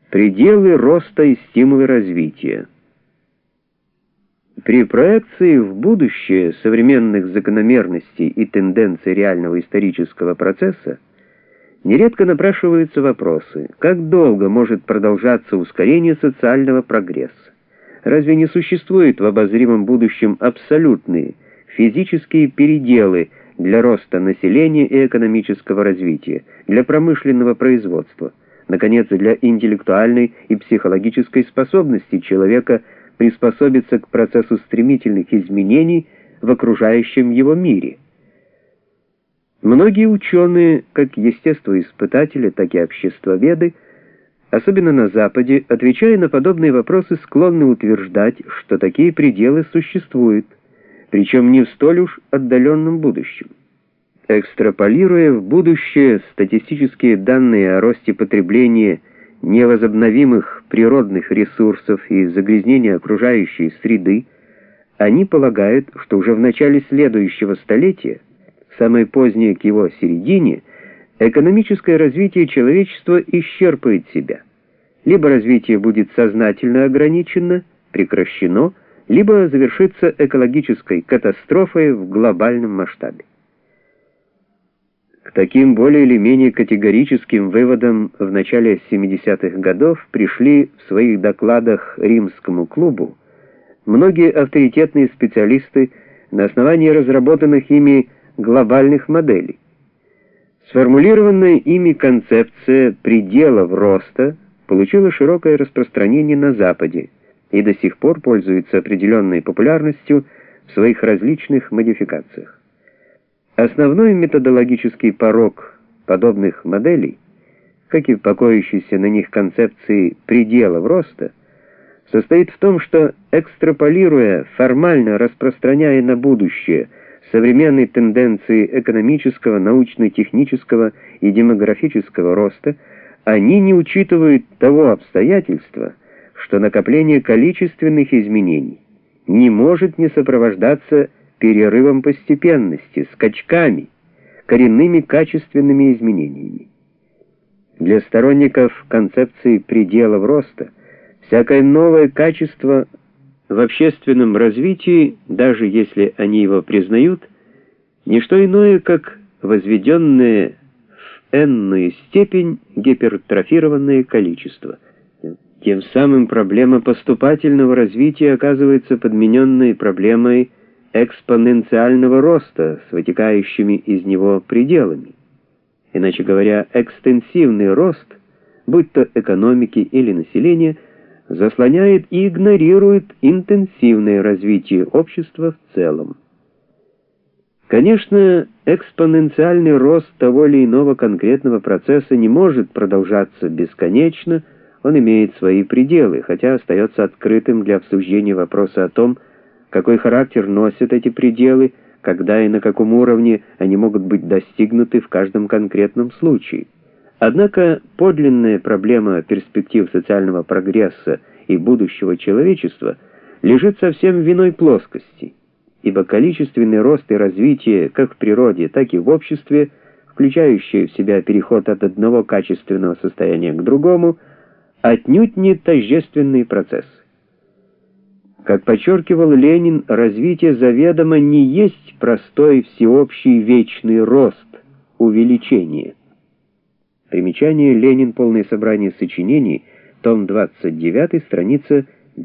Пределы роста и стимулы развития. При проекции в будущее современных закономерностей и тенденций реального исторического процесса нередко напрашиваются вопросы: как долго может продолжаться ускорение социального прогресса? Разве не существует в обозримом будущем абсолютные физические переделы для роста населения и экономического развития, для промышленного производства, наконец, для интеллектуальной и психологической способности человека приспособиться к процессу стремительных изменений в окружающем его мире? Многие ученые, как естествоиспытатели, так и обществоведы, особенно на Западе, отвечая на подобные вопросы, склонны утверждать, что такие пределы существуют, причем не в столь уж отдаленном будущем. Экстраполируя в будущее статистические данные о росте потребления невозобновимых природных ресурсов и загрязнения окружающей среды, они полагают, что уже в начале следующего столетия, самое позднее к его середине, экономическое развитие человечества исчерпает себя. Либо развитие будет сознательно ограничено, прекращено, либо завершится экологической катастрофой в глобальном масштабе. К таким более или менее категорическим выводам в начале 70-х годов пришли в своих докладах Римскому клубу многие авторитетные специалисты на основании разработанных ими глобальных моделей. Сформулированная ими концепция пределов роста получила широкое распространение на Западе и до сих пор пользуется определенной популярностью в своих различных модификациях. Основной методологический порок подобных моделей, как и покоящейся на них концепции пределов роста, состоит в том, что, экстраполируя, формально распространяя на будущее современные тенденции экономического, научно-технического и демографического роста, они не учитывают того обстоятельства, что накопление количественных изменений не может не сопровождаться перерывом постепенности, скачками, коренными качественными изменениями. Для сторонников концепции пределов роста всякое новое качество в общественном развитии, даже если они его признают, не что иное, как возведенное в n-ную степень гипертрофированное количество. Тем самым проблема поступательного развития оказывается подмененной проблемой экспоненциального роста с вытекающими из него пределами. Иначе говоря, экстенсивный рост, будь то экономики или населения, заслоняет и игнорирует интенсивное развитие общества в целом. Конечно, экспоненциальный рост того или иного конкретного процесса не может продолжаться бесконечно, он имеет свои пределы, хотя остается открытым для обсуждения вопроса о том, какой характер носят эти пределы, когда и на каком уровне они могут быть достигнуты в каждом конкретном случае. Однако подлинная проблема перспектив социального прогресса и будущего человечества лежит совсем в иной плоскости, ибо количественный рост и развитие как в природе, так и в обществе, включающие в себя переход от одного качественного состояния к другому, отнюдь не тождественные процессы. Как подчеркивал Ленин, развитие заведомо не есть простой всеобщий вечный рост, увеличение. Примечание: Ленин. Полное собрание сочинений. Том 29, страница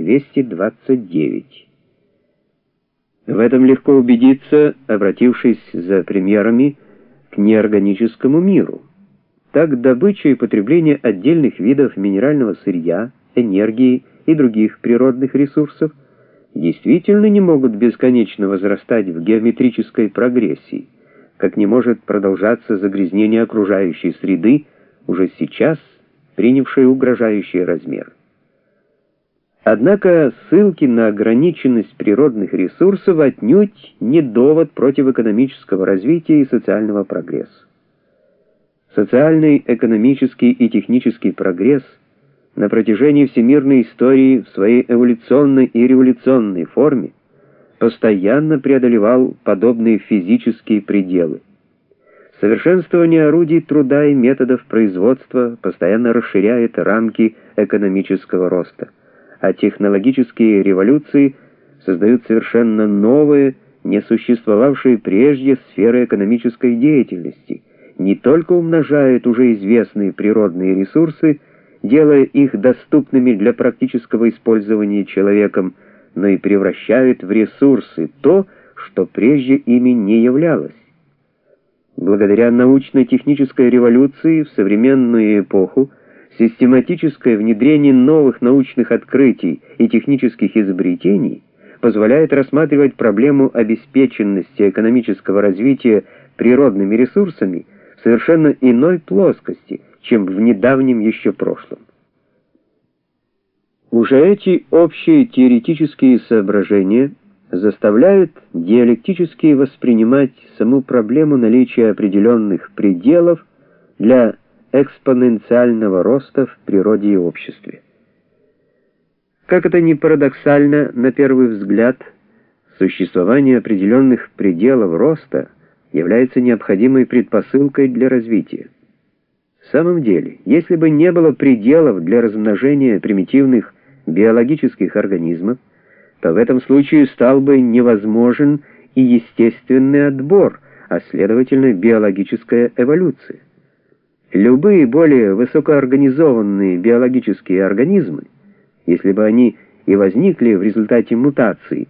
229. В этом легко убедиться, обратившись за примерами к неорганическому миру. Так добыча и потребление отдельных видов минерального сырья, энергии и других природных ресурсов действительно не могут бесконечно возрастать в геометрической прогрессии, как не может продолжаться загрязнение окружающей среды, уже сейчас принявшее угрожающий размер. Однако ссылки на ограниченность природных ресурсов отнюдь не довод против экономического развития и социального прогресса. Социальный, экономический и технический прогресс на протяжении всемирной истории в своей эволюционной и революционной форме постоянно преодолевал подобные физические пределы. Совершенствование орудий труда и методов производства постоянно расширяет рамки экономического роста, а технологические революции создают совершенно новые, не существовавшие прежде сферы экономической деятельности, не только умножают уже известные природные ресурсы, делая их доступными для практического использования человеком, но и превращают в ресурсы то, что прежде ими не являлось. Благодаря научно-технической революции в современную эпоху систематическое внедрение новых научных открытий и технических изобретений позволяет рассматривать проблему обеспеченности экономического развития природными ресурсами в совершенно иной плоскости, чем в недавнем еще прошлом. Уже эти общие теоретические соображения заставляют диалектически воспринимать саму проблему наличия определенных пределов для экспоненциального роста в природе и обществе. Как это ни парадоксально, на первый взгляд, существование определенных пределов роста является необходимой предпосылкой для развития. В самом деле, если бы не было пределов для размножения примитивных биологических организмов, то в этом случае стал бы невозможен и естественный отбор, а следовательно биологическая эволюция. Любые более высокоорганизованные биологические организмы, если бы они и возникли в результате мутаций,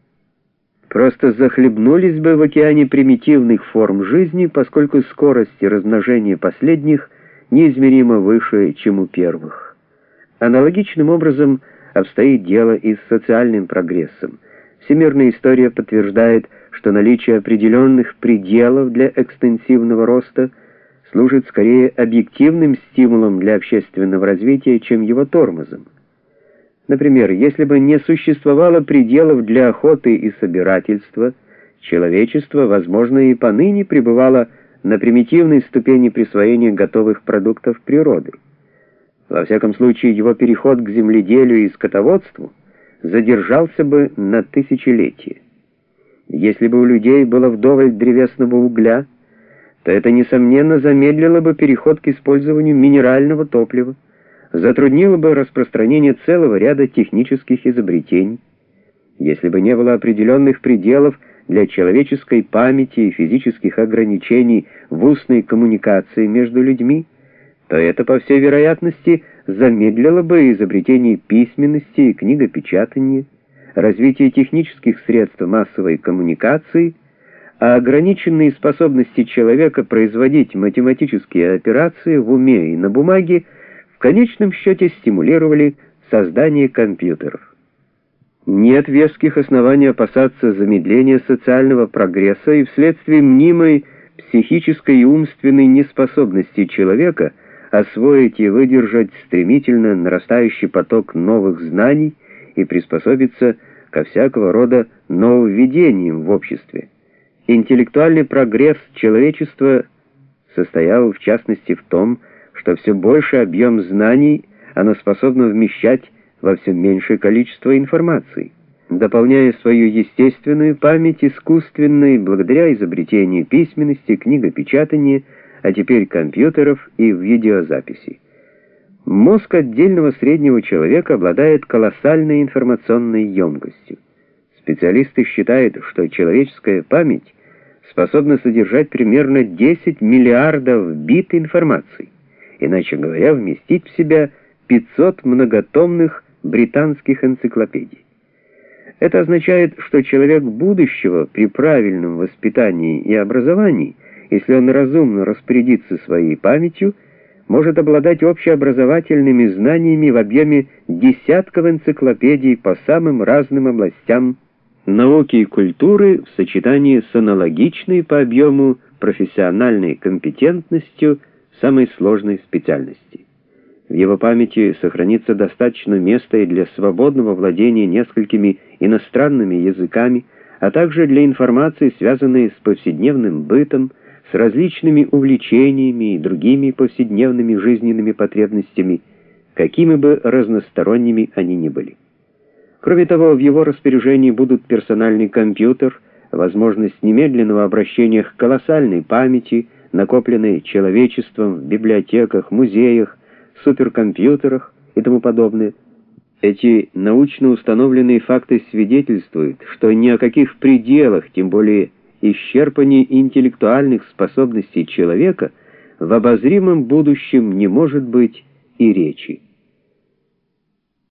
просто захлебнулись бы в океане примитивных форм жизни, поскольку скорость размножения последних неизмеримо выше, чем у первых. Аналогичным образом обстоит дело и с социальным прогрессом. Всемирная история подтверждает, что наличие определенных пределов для экстенсивного роста служит скорее объективным стимулом для общественного развития, чем его тормозом. Например, если бы не существовало пределов для охоты и собирательства, человечество, возможно, и поныне пребывало на примитивной ступени присвоения готовых продуктов природы. Во всяком случае, его переход к земледелию и скотоводству задержался бы на тысячелетия. Если бы у людей было вдоволь древесного угля, то это, несомненно, замедлило бы переход к использованию минерального топлива, затруднило бы распространение целого ряда технических изобретений. Если бы не было определенных пределов для человеческой памяти и физических ограничений в устной коммуникации между людьми, то это, по всей вероятности, замедлило бы изобретение письменности и книгопечатания, развитие технических средств массовой коммуникации, а ограниченные способности человека производить математические операции в уме и на бумаге в конечном счете стимулировали создание компьютеров. Нет веских оснований опасаться замедления социального прогресса и вследствие мнимой психической и умственной неспособности человека освоить и выдержать стремительно нарастающий поток новых знаний и приспособиться ко всякого рода нововведениям в обществе. Интеллектуальный прогресс человечества состоял в частности в том, что все больший объем знаний оно способно вмещать во все меньшее количество информации, дополняя свою естественную память искусственной благодаря изобретению письменности, книгопечатания, а теперь компьютеров и видеозаписей. Мозг отдельного среднего человека обладает колоссальной информационной емкостью. Специалисты считают, что человеческая память способна содержать примерно 10 миллиардов бит информации, иначе говоря, вместить в себя 500 многотомных британских энциклопедий. Это означает, что человек будущего при правильном воспитании и образовании, если он разумно распорядится своей памятью, может обладать общеобразовательными знаниями в объеме десятков энциклопедий по самым разным областям науки и культуры в сочетании с аналогичной по объему профессиональной компетентностью самой сложной специальности. В его памяти сохранится достаточно места и для свободного владения несколькими иностранными языками, а также для информации, связанной с повседневным бытом, с различными увлечениями и другими повседневными жизненными потребностями, какими бы разносторонними они ни были. Кроме того, в его распоряжении будут персональный компьютер, возможность немедленного обращения к колоссальной памяти, накопленной человечеством в библиотеках, музеях, суперкомпьютерах и тому подобное. Эти научно установленные факты свидетельствуют, что ни о каких пределах, тем более исчерпании интеллектуальных способностей человека в обозримом будущем не может быть и речи.